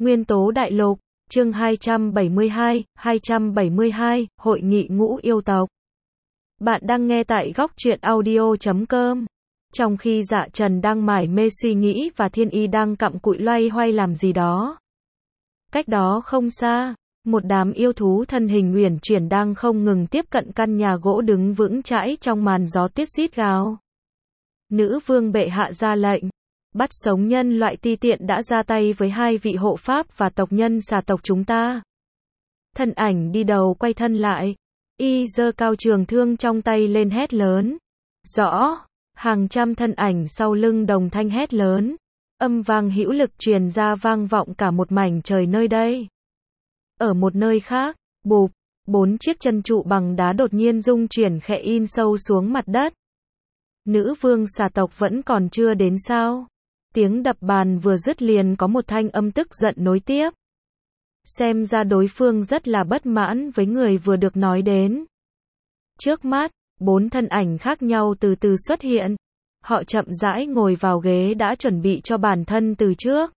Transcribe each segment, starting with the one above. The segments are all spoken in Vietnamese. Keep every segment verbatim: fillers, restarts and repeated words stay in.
Nguyên tố đại lục, chương hai trăm bảy mươi hai, hai trăm bảy mươi hai, Hội nghị ngũ yêu tộc. Bạn đang nghe tại góc truyện audio chấm com. Trong khi Dạ Trần đang mải mê suy nghĩ và Thiên Y đang cặm cụi loay hoay làm gì đó. Cách đó không xa, một đám yêu thú thân hình uyển chuyển đang không ngừng tiếp cận căn nhà gỗ đứng vững chãi trong màn gió tuyết rít gào. Nữ vương bệ hạ ra lệnh. Bắt sống nhân loại ti tiện đã ra tay với hai vị hộ pháp và tộc nhân xà tộc chúng ta. Thân ảnh đi đầu quay thân lại. Y giơ cao trường thương trong tay lên hét lớn. Rõ. Hàng trăm thân ảnh sau lưng đồng thanh hét lớn. Âm vang hữu lực truyền ra vang vọng cả một mảnh trời nơi đây. Ở một nơi khác, bụp, bốn chiếc chân trụ bằng đá đột nhiên rung chuyển khẽ in sâu xuống mặt đất. Nữ vương xà tộc vẫn còn chưa đến sao? Tiếng đập bàn vừa dứt liền có một thanh âm tức giận nối tiếp. Xem ra đối phương rất là bất mãn với người vừa được nói đến. Trước mắt, bốn thân ảnh khác nhau từ từ xuất hiện. Họ chậm rãi ngồi vào ghế đã chuẩn bị cho bản thân từ trước.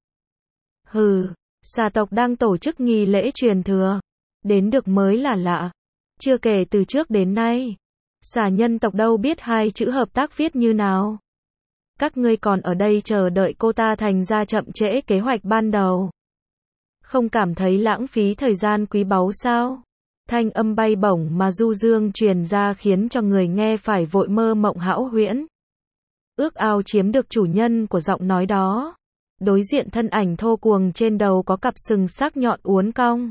Hừ, xà tộc đang tổ chức nghi lễ truyền thừa. Đến được mới là lạ. Chưa kể từ trước đến nay. Xà nhân tộc đâu biết hai chữ hợp tác viết như nào. Các ngươi còn ở đây chờ đợi cô ta thành ra chậm trễ kế hoạch ban đầu. Không cảm thấy lãng phí thời gian quý báu sao? Thanh âm bay bổng mà du dương truyền ra khiến cho người nghe phải vội mơ mộng hão huyễn. Ước ao chiếm được chủ nhân của giọng nói đó. Đối diện thân ảnh thô cuồng trên đầu có cặp sừng sắc nhọn uốn cong.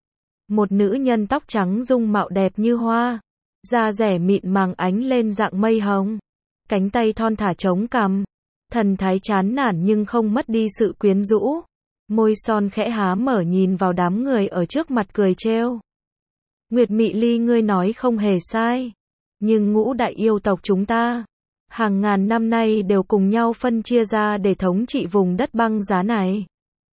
Một nữ nhân tóc trắng dung mạo đẹp như hoa. Da rẻ mịn màng ánh lên dạng mây hồng. Cánh tay thon thả chống cằm. Thần thái chán nản nhưng không mất đi sự quyến rũ. Môi son khẽ há mở nhìn vào đám người ở trước mặt cười trêu. Nguyệt Mị Ly, ngươi nói không hề sai. Nhưng ngũ đại yêu tộc chúng ta, hàng ngàn năm nay đều cùng nhau phân chia ra để thống trị vùng đất băng giá này.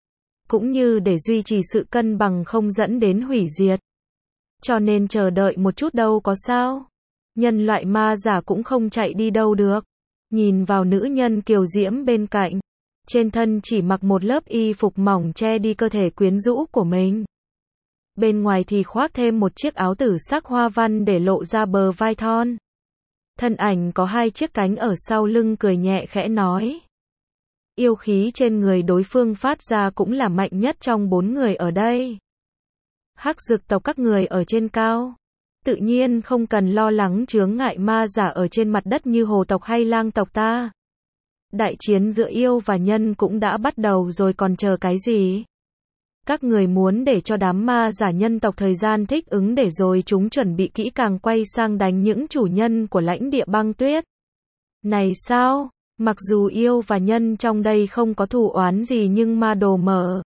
Cũng như để duy trì sự cân bằng không dẫn đến hủy diệt. Cho nên chờ đợi một chút đâu có sao. Nhân loại ma giả cũng không chạy đi đâu được. Nhìn vào nữ nhân kiều diễm bên cạnh. Trên thân chỉ mặc một lớp y phục mỏng che đi cơ thể quyến rũ của mình. Bên ngoài thì khoác thêm một chiếc áo tử sắc hoa văn để lộ ra bờ vai thon. Thân ảnh có hai chiếc cánh ở sau lưng cười nhẹ khẽ nói. Yêu khí trên người đối phương phát ra cũng là mạnh nhất trong bốn người ở đây. Hắc dực tộc các người ở trên cao. Tự nhiên không cần lo lắng chướng ngại ma giả ở trên mặt đất như hồ tộc hay lang tộc ta. Đại chiến giữa yêu và nhân cũng đã bắt đầu rồi còn chờ cái gì? Các người muốn để cho đám ma giả nhân tộc thời gian thích ứng để rồi chúng chuẩn bị kỹ càng quay sang đánh những chủ nhân của lãnh địa băng tuyết. Này sao? Mặc dù yêu và nhân trong đây không có thù oán gì nhưng ma đồ mở.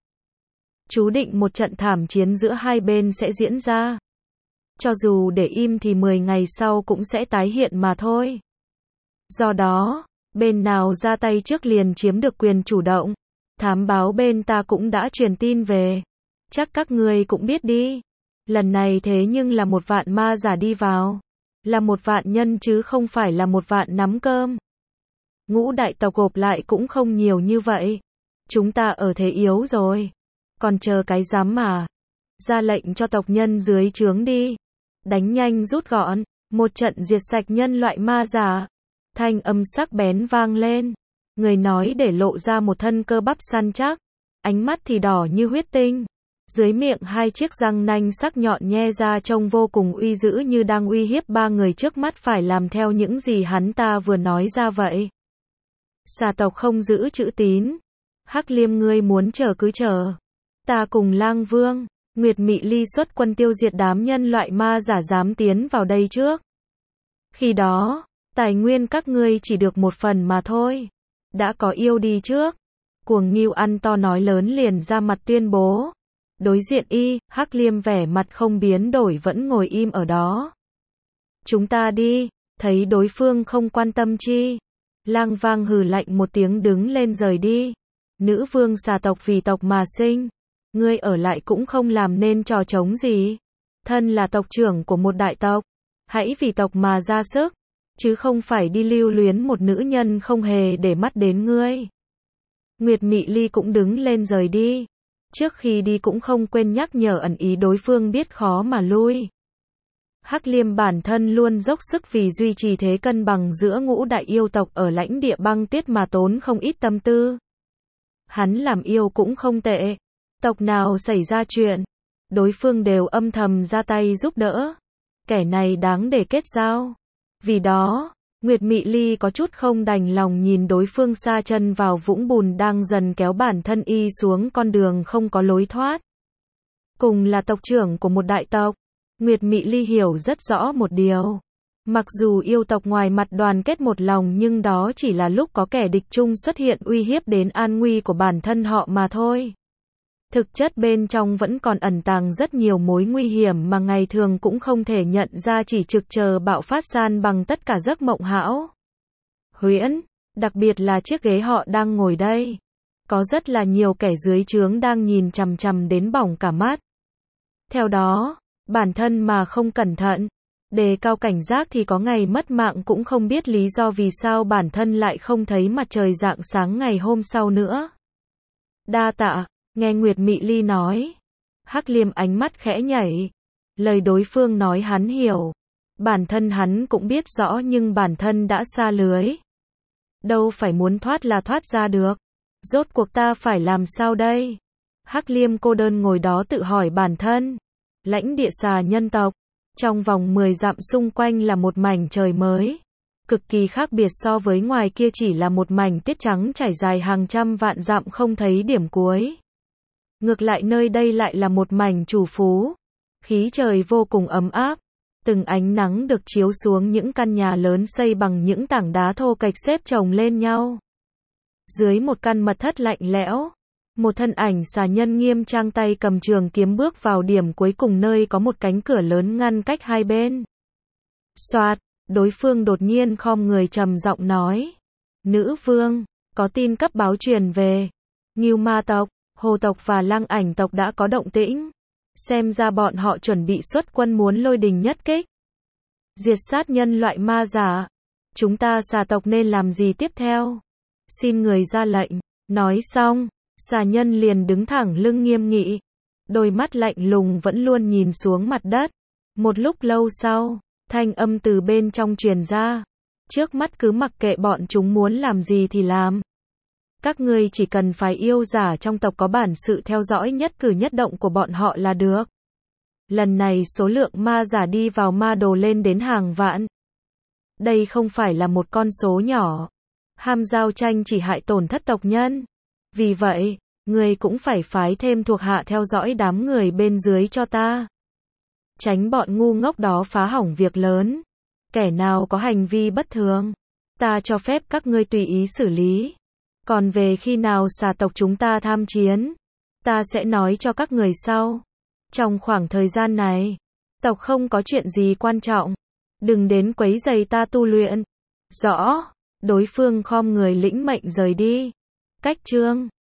Chú định một trận thảm chiến giữa hai bên sẽ diễn ra. Cho dù để im thì mười ngày sau cũng sẽ tái hiện mà thôi. Do đó, bên nào ra tay trước liền chiếm được quyền chủ động. Thám báo bên ta cũng đã truyền tin về. Chắc các người cũng biết đi. Lần này thế nhưng là một vạn ma giả đi vào. Là một vạn nhân chứ không phải là một vạn nắm cơm. Ngũ đại tộc gộp lại cũng không nhiều như vậy. Chúng ta ở thế yếu rồi. Còn chờ cái dám mà. Ra lệnh cho tộc nhân dưới trướng đi. Đánh nhanh rút gọn. Một trận diệt sạch nhân loại ma giả. Thanh âm sắc bén vang lên. Người nói để lộ ra một thân cơ bắp săn chắc. Ánh mắt thì đỏ như huyết tinh. Dưới miệng hai chiếc răng nanh sắc nhọn nhe ra trông vô cùng uy dữ như đang uy hiếp ba người trước mắt phải làm theo những gì hắn ta vừa nói ra vậy. Xà tộc không giữ chữ tín. Hắc Liêm, ngươi muốn chờ cứ chờ. Ta cùng Lang Vương, Nguyệt Mị Ly xuất quân tiêu diệt đám nhân loại ma giả dám tiến vào đây trước. Khi đó, tài nguyên các ngươi chỉ được một phần mà thôi. Đã có yêu đi trước. Cuồng Ngưu ăn to nói lớn liền ra mặt tuyên bố. Đối diện y, Hắc Liêm vẻ mặt không biến đổi vẫn ngồi im ở đó. Chúng ta đi, thấy đối phương không quan tâm chi. Lang Vang hừ lạnh một tiếng đứng lên rời đi. Nữ vương xà tộc vì tộc mà sinh. Ngươi ở lại cũng không làm nên trò trống gì. Thân là tộc trưởng của một đại tộc. Hãy vì tộc mà ra sức. Chứ không phải đi lưu luyến một nữ nhân không hề để mắt đến ngươi. Nguyệt Mị Ly cũng đứng lên rời đi. Trước khi đi cũng không quên nhắc nhở ẩn ý đối phương biết khó mà lui. Hắc Liêm bản thân luôn dốc sức vì duy trì thế cân bằng giữa ngũ đại yêu tộc ở lãnh địa băng tiết mà tốn không ít tâm tư. Hắn làm yêu cũng không tệ. Tộc nào xảy ra chuyện, đối phương đều âm thầm ra tay giúp đỡ. Kẻ này đáng để kết giao. Vì đó, Nguyệt Mị Ly có chút không đành lòng nhìn đối phương sa chân vào vũng bùn đang dần kéo bản thân y xuống con đường không có lối thoát. Cùng là tộc trưởng của một đại tộc, Nguyệt Mị Ly hiểu rất rõ một điều. Mặc dù yêu tộc ngoài mặt đoàn kết một lòng nhưng đó chỉ là lúc có kẻ địch chung xuất hiện uy hiếp đến an nguy của bản thân họ mà thôi. Thực chất bên trong vẫn còn ẩn tàng rất nhiều mối nguy hiểm mà ngày thường cũng không thể nhận ra, chỉ trực chờ bạo phát san bằng tất cả giấc mộng hão. Huyễn, đặc biệt là chiếc ghế họ đang ngồi đây. Có rất là nhiều kẻ dưới trướng đang nhìn chằm chằm đến bỏng cả mắt. Theo đó, bản thân mà không cẩn thận, đề cao cảnh giác thì có ngày mất mạng, cũng không biết lý do vì sao bản thân lại không thấy mặt trời rạng sáng ngày hôm sau nữa. Đa tạ. Nghe Nguyệt Mị Ly nói, Hắc Liêm ánh mắt khẽ nhảy. Lời đối phương nói hắn hiểu. Bản thân hắn cũng biết rõ nhưng bản thân đã xa lưới. Đâu phải muốn thoát là thoát ra được. Rốt cuộc ta phải làm sao đây? Hắc Liêm cô đơn ngồi đó tự hỏi bản thân. Lãnh địa xà nhân tộc. Trong vòng mười dặm xung quanh là một mảnh trời mới. Cực kỳ khác biệt so với ngoài kia, chỉ là một mảnh tiết trắng trải dài hàng trăm vạn dặm không thấy điểm cuối. Ngược lại nơi đây lại là một mảnh chủ phú. Khí trời vô cùng ấm áp. Từng ánh nắng được chiếu xuống những căn nhà lớn xây bằng những tảng đá thô kệch xếp chồng lên nhau. Dưới một căn mật thất lạnh lẽo, một thân ảnh xà nhân nghiêm trang tay cầm trường kiếm bước vào điểm cuối cùng nơi có một cánh cửa lớn ngăn cách hai bên. Soạt, đối phương đột nhiên khom người trầm giọng nói. Nữ vương, có tin cấp báo truyền về. Ngưu Ma tộc, Hồ tộc và Lang Ảnh tộc đã có động tĩnh. Xem ra bọn họ chuẩn bị xuất quân muốn lôi đình nhất kích. Diệt sát nhân loại ma giả. Chúng ta xà tộc nên làm gì tiếp theo? Xin người ra lệnh. Nói xong, xà nhân liền đứng thẳng lưng nghiêm nghị. Đôi mắt lạnh lùng vẫn luôn nhìn xuống mặt đất. Một lúc lâu sau, thanh âm từ bên trong truyền ra. Trước mắt cứ mặc kệ bọn chúng muốn làm gì thì làm. Các ngươi chỉ cần phải yêu giả trong tộc có bản sự theo dõi nhất cử nhất động của bọn họ là được. Lần này số lượng ma giả đi vào ma đồ lên đến hàng vạn. Đây không phải là một con số nhỏ. Ham giao tranh chỉ hại tổn thất tộc nhân. Vì vậy, ngươi cũng phải phái thêm thuộc hạ theo dõi đám người bên dưới cho ta. Tránh bọn ngu ngốc đó phá hỏng việc lớn. Kẻ nào có hành vi bất thường, ta cho phép các ngươi tùy ý xử lý. Còn về khi nào xà tộc chúng ta tham chiến, ta sẽ nói cho các người sau. Trong khoảng thời gian này, tộc không có chuyện gì quan trọng. Đừng đến quấy rầy ta tu luyện. Rõ, đối phương khom người lĩnh mệnh rời đi. Cách chương